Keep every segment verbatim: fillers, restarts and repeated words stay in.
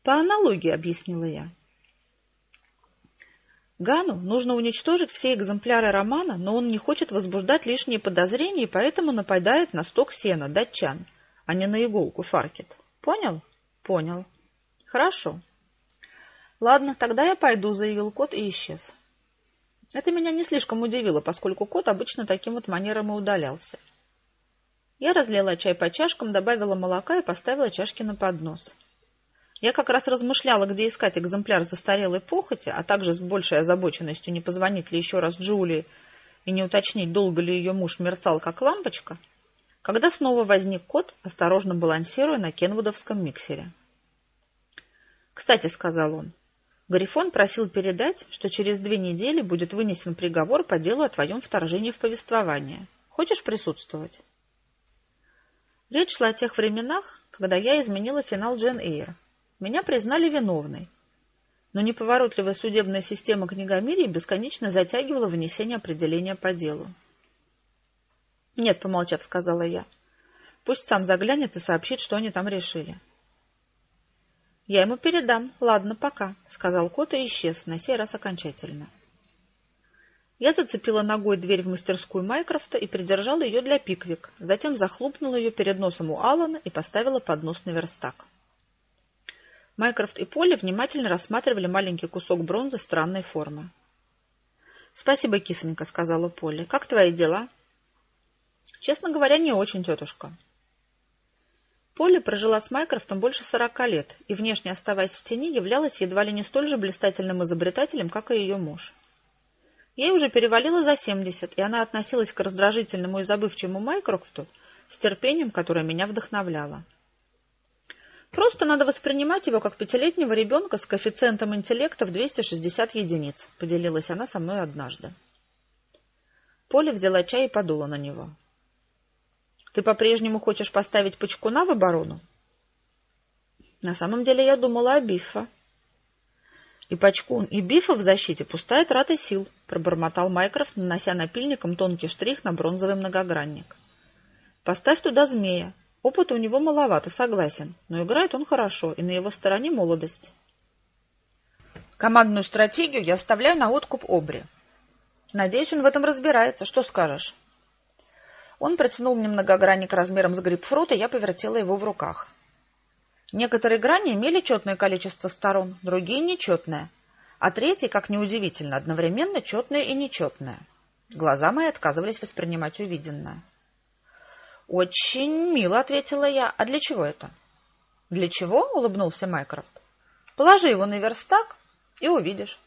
По аналогии, объяснила я. Гану нужно уничтожить все экземпляры романа, но он не хочет возбуждать лишние подозрения и поэтому нападает на сток сена, датчан, а не на иголку Фаркет. Понял? Понял. Хорошо. Ладно, тогда я пойду, заявил кот и исчез. Это меня не слишком удивило, поскольку кот обычно таким вот манером и удалялся. Я разлила чай по чашкам, добавила молока и поставила чашки на поднос. Я как раз размышляла, где искать экземпляр застарелой похоти, а также с большей озабоченностью, не позвонить ли еще раз Джулии и не уточнить, долго ли ее муж мерцал, как лампочка, когда снова возник кот, осторожно балансируя на кенвудовском миксере. «Кстати», — сказал он, — «Гарифон просил передать, что через две недели будет вынесен приговор по делу о твоем вторжении в повествование. Хочешь присутствовать?» Речь шла о тех временах, когда я изменила финал Джейн Эйр. Меня признали виновной, но неповоротливая судебная система книгомирья бесконечно затягивала вынесение определения по делу. «Нет», — помолчав, сказала я, — «пусть сам заглянет и сообщит, что они там решили». «Я ему передам. Ладно, пока», — сказал кот и исчез, на сей раз окончательно. Я зацепила ногой дверь в мастерскую Майкрофта и придержала ее для Пиквик, затем захлопнула ее перед носом у Алана и поставила поднос на верстак. Майкрофт и Полли внимательно рассматривали маленький кусок бронзы странной формы. «Спасибо, кисонька», — сказала Полли. «Как твои дела?» «Честно говоря, не очень, тетушка». Полли прожила с Майкрофтом больше сорока лет и, внешне оставаясь в тени, являлась едва ли не столь же блистательным изобретателем, как и ее муж. Ей уже перевалило за семьдесят, и она относилась к раздражительному и забывчивому Майкрофту с терпением, которое меня вдохновляло. «Просто надо воспринимать его как пятилетнего ребенка с коэффициентом интеллекта в двести шестьдесят единиц», — поделилась она со мной однажды. Поля взяла чай и подула на него. «Ты по-прежнему хочешь поставить Пачкуна в оборону?» «На самом деле я думала о Биффа». «И Пачкун, и Биффа в защите пустая трата сил», — пробормотал Майкрофт, нанося напильником тонкий штрих на бронзовый многогранник. «Поставь туда змея. Опыта у него маловато, согласен, но играет он хорошо, и на его стороне молодость. Командную стратегию я оставляю на откуп Обри. Надеюсь, он в этом разбирается. Что скажешь?» Он протянул мне многогранник размером с грейпфрут, и я повертела его в руках. Некоторые грани имели четное количество сторон, другие — нечетное, а третьи, как неудивительно, одновременно четное и нечетное. Глаза мои отказывались воспринимать увиденное. «Очень мило», — ответила я. «А для чего это?» «Для чего?» — улыбнулся Майкрофт. «Положи его на верстак и увидишь».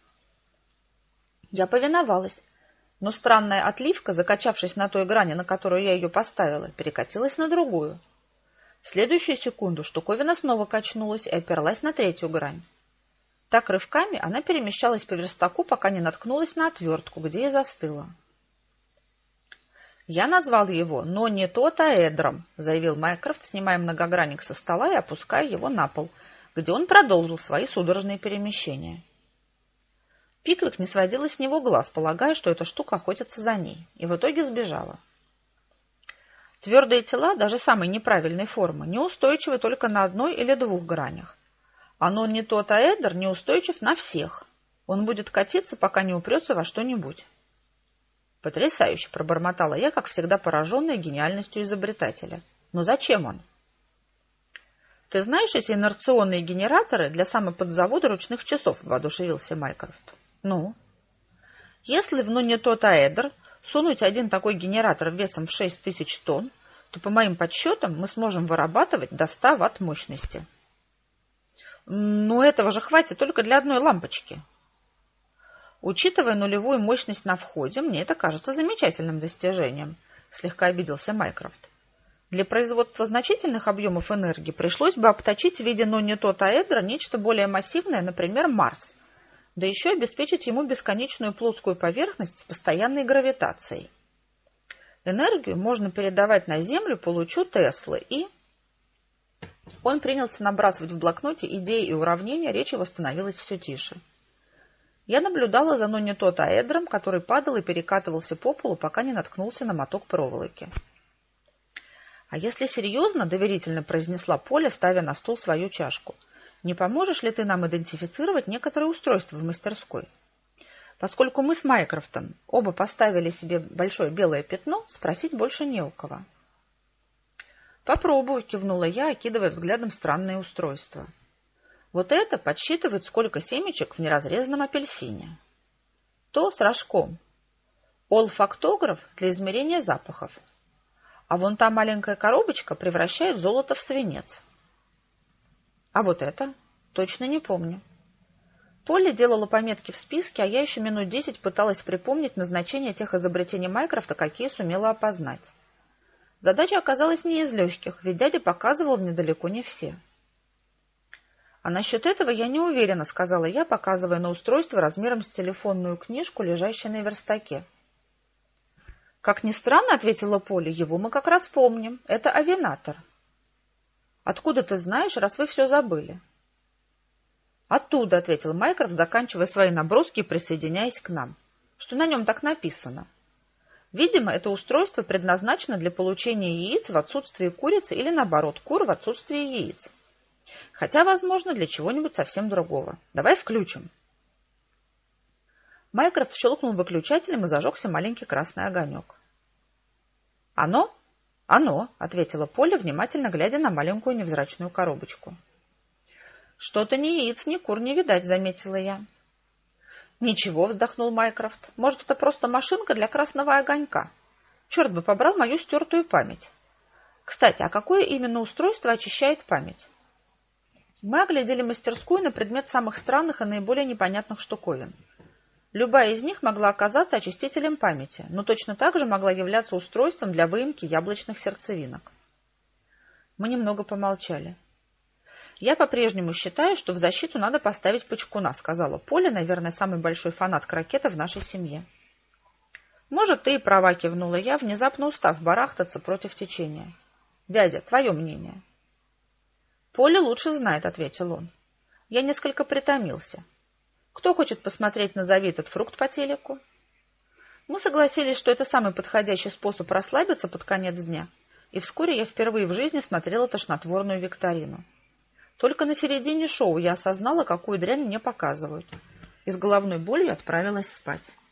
Я повиновалась, но странная отливка, закачавшись на той грани, на которую я ее поставила, перекатилась на другую. В следующую секунду штуковина снова качнулась и оперлась на третью грань. Так рывками она перемещалась по верстаку, пока не наткнулась на отвертку, где и застыла. «Я назвал его, но не тотаэдром», — заявил Майкрофт, снимая многогранник со стола и опуская его на пол, где он продолжил свои судорожные перемещения. Пиквик не сводила с него глаз, полагая, что эта штука охотится за ней, и в итоге сбежала. Твердые тела, даже самой неправильной формы, неустойчивы только на одной или двух гранях. А но не тотаэдр неустойчив на всех. Он будет катиться, пока не упрется во что-нибудь. «Потрясающе!» — пробормотала я, как всегда пораженная гениальностью изобретателя. «Но зачем он?» «Ты знаешь эти инерционные генераторы для самоподзавода ручных часов?» — воодушевился Майкрофт. «Ну?» «Если в нонитотаэдр сунуть один такой генератор весом в шесть тысяч тонн, то, по моим подсчетам, мы сможем вырабатывать до ста ватт мощности». «Ну, этого же хватит только для одной лампочки». «Учитывая нулевую мощность на входе, мне это кажется замечательным достижением», — слегка обиделся Майкрофт. «Для производства значительных объемов энергии пришлось бы обточить в виде нонитотаэдра нечто более массивное, например, Марс, да еще обеспечить ему бесконечную плоскую поверхность с постоянной гравитацией. Энергию можно передавать на Землю по лучу Теслы и...» Он принялся набрасывать в блокноте идеи и уравнения, речь его становилась все тише. Я наблюдала за нонитотаэдром, который падал и перекатывался по полу, пока не наткнулся на моток проволоки. «А если серьезно, — доверительно произнесла Поля, ставя на стол свою чашку, — Не поможешь ли ты нам идентифицировать некоторые устройства в мастерской? Поскольку мы с Майкрофтом оба поставили себе большое белое пятно, спросить больше не у кого. «Попробую», — кивнула я, окидывая взглядом странное устройство. «Вот это подсчитывает, сколько семечек в неразрезанном апельсине. То с рожком. Олфактограф для измерения запахов. А вон та маленькая коробочка превращает золото в свинец. А вот это? Точно не помню». Полли делала пометки в списке, а я еще минут десять пыталась припомнить назначение тех изобретений Майкрофта, какие сумела опознать. Задача оказалась не из легких, ведь дядя показывал мне далеко не все. «А насчет этого я не уверена», — сказала я, показывая на устройство размером с телефонную книжку, лежащую на верстаке. «Как ни странно», — ответила Полли, — «его мы как раз помним. Это авинатор». «Откуда ты знаешь, раз вы все забыли?» «Оттуда», — ответил Майкрофт, заканчивая свои наброски и присоединяясь к нам. «Что на нем так написано? Видимо, это устройство предназначено для получения яиц в отсутствии курицы или, наоборот, кур в отсутствии яиц. Хотя, возможно, для чего-нибудь совсем другого. Давай включим». Майкрофт щелкнул выключателем и зажегся маленький красный огонек. «Оно? Оно», — ответила Поля, внимательно глядя на маленькую невзрачную коробочку. «Что-то ни яиц, ни кур не видать», — заметила я. «Ничего», — вздохнул Майкрофт. «Может, это просто машинка для красного огонька? Черт бы побрал мою стертую память. Кстати, а какое именно устройство очищает память?» Мы оглядели мастерскую на предмет самых странных и наиболее непонятных штуковин. Любая из них могла оказаться очистителем памяти, но точно так же могла являться устройством для выемки яблочных сердцевинок. Мы немного помолчали. «Я по-прежнему считаю, что в защиту надо поставить Пачкуна», — сказала Поля, наверное, самый большой фанат крокета в нашей семье. «Может, ты и права», — кивнула я, внезапно устав барахтаться против течения. «Дядя, твое мнение?» «Поля лучше знает», — ответил он. Я несколько притомился. «Кто хочет посмотреть «Назови этот фрукт» по телеку?» Мы согласились, что это самый подходящий способ расслабиться под конец дня, и вскоре я впервые в жизни смотрела тошнотворную викторину. Только на середине шоу я осознала, какую дрянь мне показывают, и с головной болью отправилась спать.